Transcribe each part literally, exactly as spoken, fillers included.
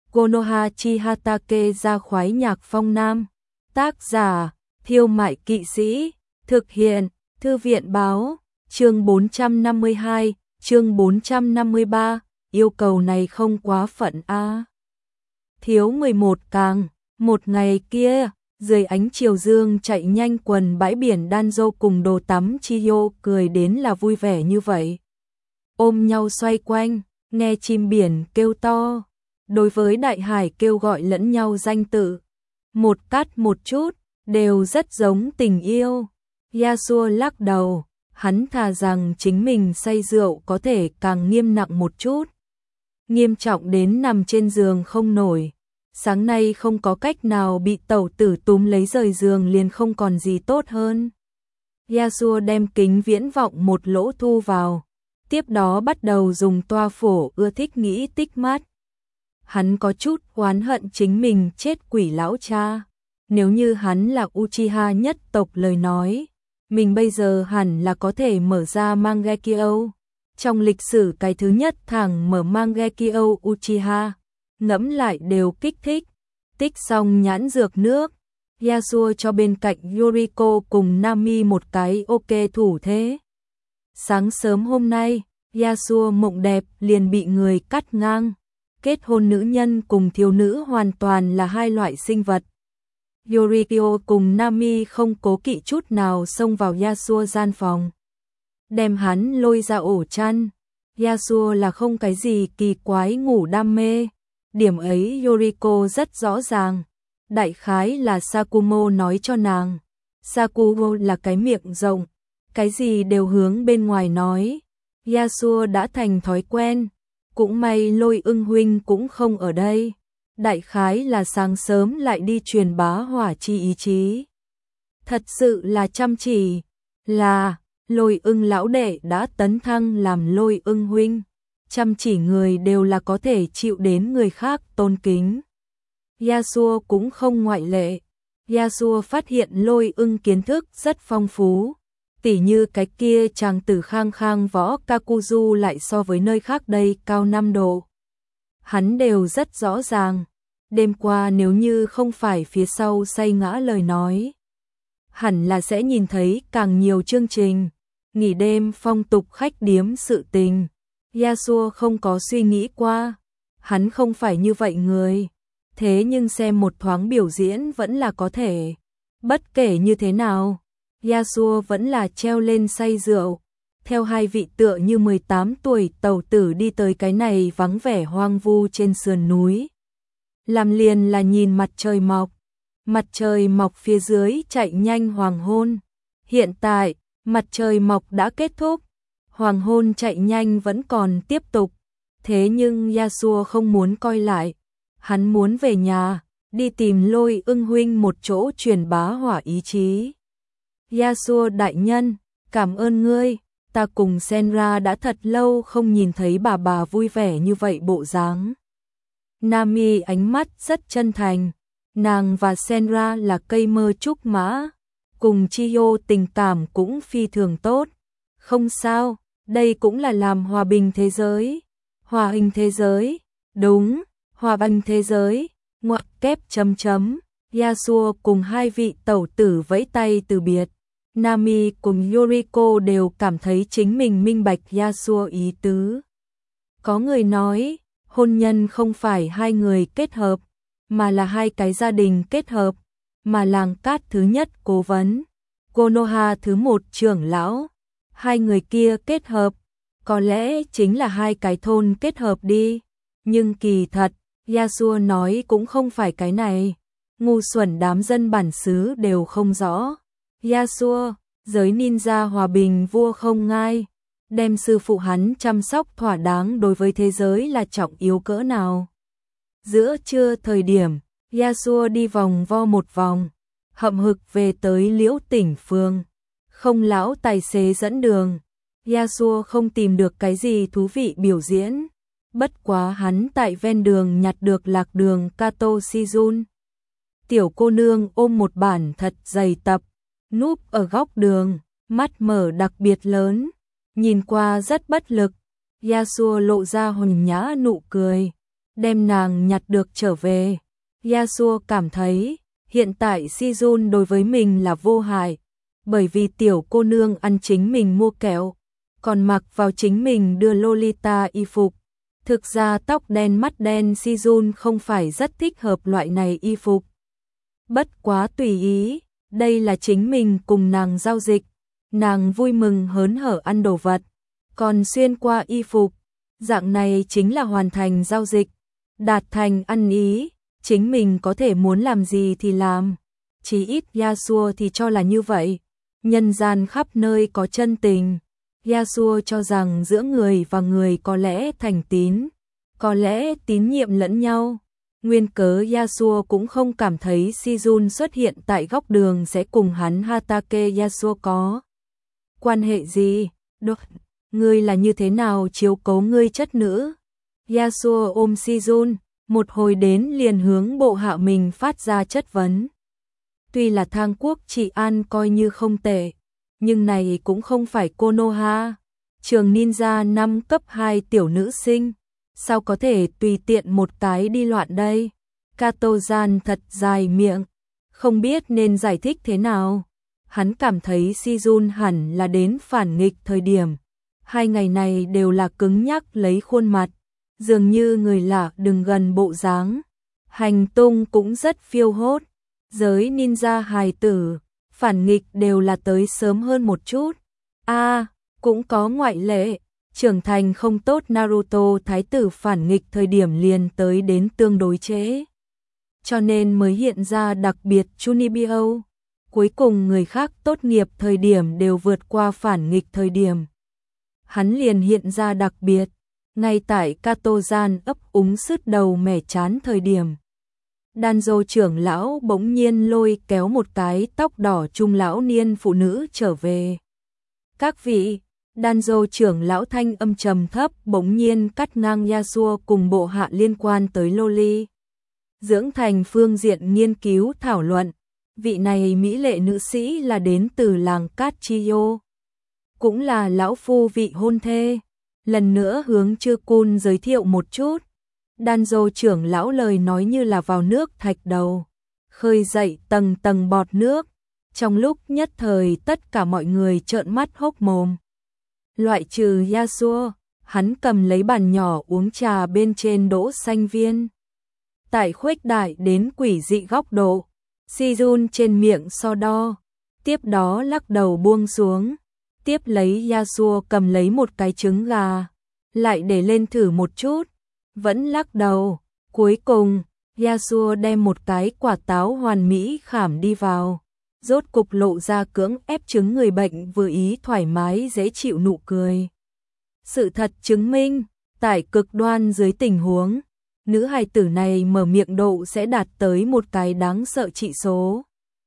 Konoha Chihatake ra khoái nhạc phong nam. Tác giả, Thiêu Mại Kỵ Sĩ. Thực hiện, Thư viện báo. Chương bốn trăm năm mươi hai, chương bốn trăm năm mươi ba, yêu cầu này không quá phận a. À. Thiếu mười một càng, một ngày kia, dưới ánh chiều dương chạy nhanh quần bãi biển Danzo cùng đồ tắm Chiyo cười đến là vui vẻ như vậy. Ôm nhau xoay quanh, nghe chim biển kêu to. Đối với đại hải kêu gọi lẫn nhau danh tự, một cắt một chút, đều rất giống tình yêu. Yasuo lắc đầu, hắn thà rằng chính mình say rượu có thể càng nghiêm nặng một chút. Nghiêm trọng đến nằm trên giường không nổi. Sáng nay không có cách nào bị tẩu tử túm lấy rời giường liền không còn gì tốt hơn. Yasuo đem kính viễn vọng một lỗ thu vào, tiếp đó bắt đầu dùng toa phổ ưa thích nghĩ tích mắt. Hắn có chút oán hận chính mình chết quỷ lão cha. Nếu như hắn là Uchiha nhất tộc lời nói, mình bây giờ hẳn là có thể mở ra Mangekyo. Trong lịch sử cái thứ nhất thằng mở Mangekyo Uchiha, ngẫm lại đều kích thích. Tích xong nhãn dược nước, Yasuo cho bên cạnh Yuriko cùng Nami một cái ok thủ thế. Sáng sớm hôm nay, Yasuo mộng đẹp liền bị người cắt ngang. Kết hôn nữ nhân cùng thiếu nữ hoàn toàn là hai loại sinh vật. Yuriko cùng Nami không cố kỵ chút nào xông vào Yasuo gian phòng, đem hắn lôi ra ổ chăn. Yasuo là không cái gì kỳ quái ngủ đam mê, điểm ấy Yuriko rất rõ ràng. Đại khái là Sakumo nói cho nàng. Sakumo là cái miệng rộng, cái gì đều hướng bên ngoài nói. Yasuo đã thành thói quen. Cũng may Lôi Ưng huynh cũng không ở đây. Đại khái là sáng sớm lại đi truyền bá hỏa chi ý chí. Thật sự là chăm chỉ. Là, Lôi Ưng lão đệ đã tấn thăng làm Lôi Ưng huynh. Chăm chỉ người đều là có thể chịu đến người khác tôn kính. Yasuo cũng không ngoại lệ. Yasuo phát hiện Lôi Ưng kiến thức rất phong phú. Tỉ như cái kia chàng tử khang khang võ Kakuzu lại so với nơi khác đây cao năm độ. Hắn đều rất rõ ràng. Đêm qua nếu như không phải phía sau say ngã lời nói, hẳn là sẽ nhìn thấy càng nhiều chương trình nghỉ đêm phong tục khách điếm sự tình. Yasuo không có suy nghĩ qua, hắn không phải như vậy người. Thế nhưng xem một thoáng biểu diễn vẫn là có thể. Bất kể như thế nào, Yasuo vẫn là treo lên say rượu, theo hai vị tựa như mười tám tuổi tẩu tử đi tới cái này vắng vẻ hoang vu trên sườn núi. Làm liền là nhìn mặt trời mọc, mặt trời mọc phía dưới chạy nhanh hoàng hôn. Hiện tại, mặt trời mọc đã kết thúc, hoàng hôn chạy nhanh vẫn còn tiếp tục. Thế nhưng Yasuo không muốn coi lại, hắn muốn về nhà, đi tìm Lôi Ưng huynh một chỗ truyền bá hỏa ý chí. Yasuo đại nhân, cảm ơn ngươi, ta cùng Senra đã thật lâu không nhìn thấy bà bà vui vẻ như vậy bộ dáng. Nami ánh mắt rất chân thành, nàng và Senra là cây mơ trúc mã, cùng Chiyo tình cảm cũng phi thường tốt. Không sao, đây cũng là làm hòa bình thế giới. Hòa bình thế giới, đúng, hòa bình thế giới, ngoặc kép chấm chấm. Yasuo cùng hai vị tẩu tử vẫy tay từ biệt. Nami cùng Yuriko đều cảm thấy chính mình minh bạch Yasuo ý tứ. Có người nói, hôn nhân không phải hai người kết hợp, mà là hai cái gia đình kết hợp, mà làng cát thứ nhất cố vấn, Konoha thứ một trưởng lão, hai người kia kết hợp, có lẽ chính là hai cái thôn kết hợp đi. Nhưng kỳ thật, Yasuo nói cũng không phải cái này, ngu xuẩn đám dân bản xứ đều không rõ. Yasuo, giới ninja hòa bình vua không ngai, đem sư phụ hắn chăm sóc thỏa đáng đối với thế giới là trọng yếu cỡ nào. Giữa trưa thời điểm, Yasuo đi vòng vo một vòng, hậm hực về tới Liễu Tỉnh Phương. Không lão tài xế dẫn đường, Yasuo không tìm được cái gì thú vị biểu diễn. Bất quá hắn tại ven đường nhặt được lạc đường Kato Shizun. Tiểu cô nương ôm một bản thật dày tập, núp ở góc đường, mắt mở đặc biệt lớn, nhìn qua rất bất lực. Yasuo lộ ra hồn nhã nụ cười, đem nàng nhặt được trở về. Yasuo cảm thấy, hiện tại Sejun đối với mình là vô hại, bởi vì tiểu cô nương ăn chính mình mua kẹo, còn mặc vào chính mình đưa Lolita y phục. Thực ra tóc đen mắt đen Sejun không phải rất thích hợp loại này y phục. Bất quá tùy ý, đây là chính mình cùng nàng giao dịch, nàng vui mừng hớn hở ăn đồ vật, còn xuyên qua y phục, dạng này chính là hoàn thành giao dịch, đạt thành ăn ý, chính mình có thể muốn làm gì thì làm, chí ít Yasuo thì cho là như vậy, nhân gian khắp nơi có chân tình, Yasuo cho rằng giữa người và người có lẽ thành tín, có lẽ tín nhiệm lẫn nhau. Nguyên cớ Yasuo cũng không cảm thấy Sejun xuất hiện tại góc đường sẽ cùng hắn Hatake Yasuo có quan hệ gì. Đột, ngươi là như thế nào chiếu cố ngươi chất nữ? Yasuo ôm Sejun, một hồi đến liền hướng bộ hạ mình phát ra chất vấn. Tuy là thang quốc trị an coi như không tệ, nhưng này cũng không phải Konoha, trường ninja năm cấp hai tiểu nữ sinh. Sao có thể tùy tiện một cái đi loạn đây? Kato-gian thật dài miệng, không biết nên giải thích thế nào. Hắn cảm thấy Sejun hẳn là đến phản nghịch thời điểm. Hai ngày này đều là cứng nhắc lấy khuôn mặt, dường như người lạ đừng gần bộ dáng. Hành tung cũng rất phiêu hốt. Giới ninja hài tử, phản nghịch đều là tới sớm hơn một chút. A, à, cũng có ngoại lệ. Trưởng thành không tốt Naruto thái tử phản nghịch thời điểm liền tới đến tương đối trễ. Cho nên mới hiện ra đặc biệt Chunibyo. Cuối cùng người khác tốt nghiệp thời điểm đều vượt qua phản nghịch thời điểm. Hắn liền hiện ra đặc biệt, ngay tại Kato-gian ấp úng sứt đầu mẻ chán thời điểm. Danzo trưởng lão bỗng nhiên lôi kéo một cái tóc đỏ trung lão niên phụ nữ trở về. Các vị, Danzo trưởng lão thanh âm trầm thấp bỗng nhiên cắt ngang Yasuo cùng bộ hạ liên quan tới Loli. Dưỡng thành phương diện nghiên cứu thảo luận, vị này mỹ lệ nữ sĩ là đến từ làng Cát Chiyo, cũng là lão phu vị hôn thê. Lần nữa hướng Chư Cun giới thiệu một chút. Danzo trưởng lão lời nói như là vào nước thạch đầu, khơi dậy tầng tầng bọt nước. Trong lúc nhất thời tất cả mọi người trợn mắt hốc mồm. Loại trừ Yasuo, hắn cầm lấy bàn nhỏ uống trà bên trên đỗ xanh viên. Tại khuếch đại đến quỷ dị góc độ, Sejun trên miệng so đo, tiếp đó lắc đầu buông xuống, tiếp lấy Yasuo cầm lấy một cái trứng gà, lại để lên thử một chút, vẫn lắc đầu, cuối cùng, Yasuo đem một cái quả táo hoàn mỹ khảm đi vào. Rốt cục lộ ra cưỡng ép chứng người bệnh vừa ý thoải mái dễ chịu nụ cười. Sự thật chứng minh, tại cực đoan dưới tình huống, nữ hài tử này mở miệng độ sẽ đạt tới một cái đáng sợ trị số.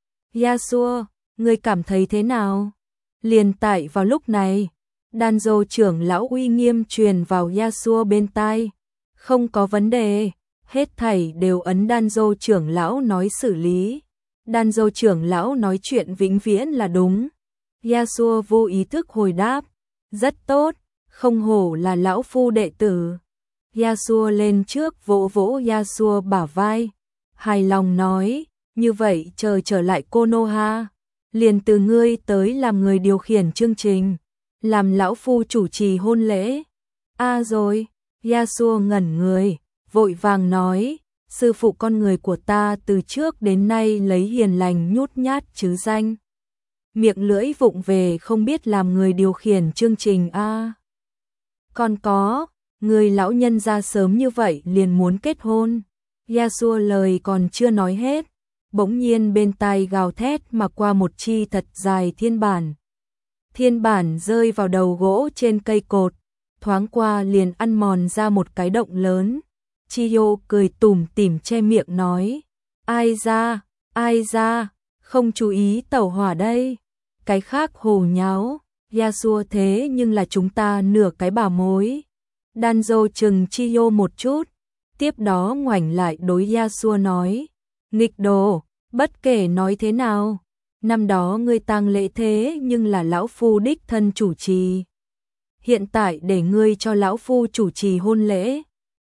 Yasuo, ngươi cảm thấy thế nào? Liền tại vào lúc này, Danzo trưởng lão uy nghiêm truyền vào Yasuo bên tai. Không có vấn đề, hết thảy đều ấn Danzo trưởng lão nói xử lý. Danzo trưởng lão nói chuyện vĩnh viễn là đúng. Yasuo vô ý thức hồi đáp, rất tốt, không hổ là lão phu đệ tử. Yasuo lên trước vỗ vỗ Yasuo bả vai, hài lòng nói, như vậy chờ trở lại Konoha, liền từ ngươi tới làm người điều khiển chương trình, làm lão phu chủ trì hôn lễ. A à rồi, Yasuo ngẩn người, vội vàng nói, sư phụ con người của ta từ trước đến nay lấy hiền lành nhút nhát chứ danh. Miệng lưỡi vụng về không biết làm người điều khiển chương trình a. À. Còn có, người lão nhân ra sớm như vậy liền muốn kết hôn. Yasuo lời còn chưa nói hết, bỗng nhiên bên tai gào thét mà qua một chi thật dài thiên bản. Thiên bản rơi vào đầu gỗ trên cây cột, thoáng qua liền ăn mòn ra một cái động lớn. Chiyo cười tủm tỉm che miệng nói, ai ra, ai ra, không chú ý tẩu hỏa đây. Cái khác hồ nháo, Yasuo thế nhưng là chúng ta nửa cái bà mối. Danzo chừng Chiyo một chút, tiếp đó ngoảnh lại đối Yasuo nói, nghịch đồ, bất kể nói thế nào, năm đó ngươi tang lễ thế nhưng là lão phu đích thân chủ trì. Hiện tại để ngươi cho lão phu chủ trì hôn lễ,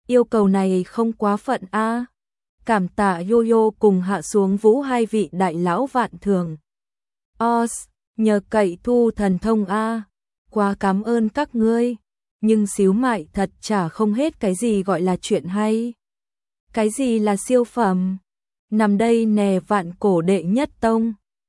Yêu cầu này không quá phận a. Cảm tạ Yo-Yo cùng Hạ Xuống Vũ hai vị đại lão vạn thường. Os, nhờ cậy thu thần thông a. Quá cảm ơn các ngươi. Nhưng xíu mại thật chả không hết cái gì gọi là chuyện hay. Cái gì là siêu phẩm? Nằm đây nè vạn cổ đệ nhất tông.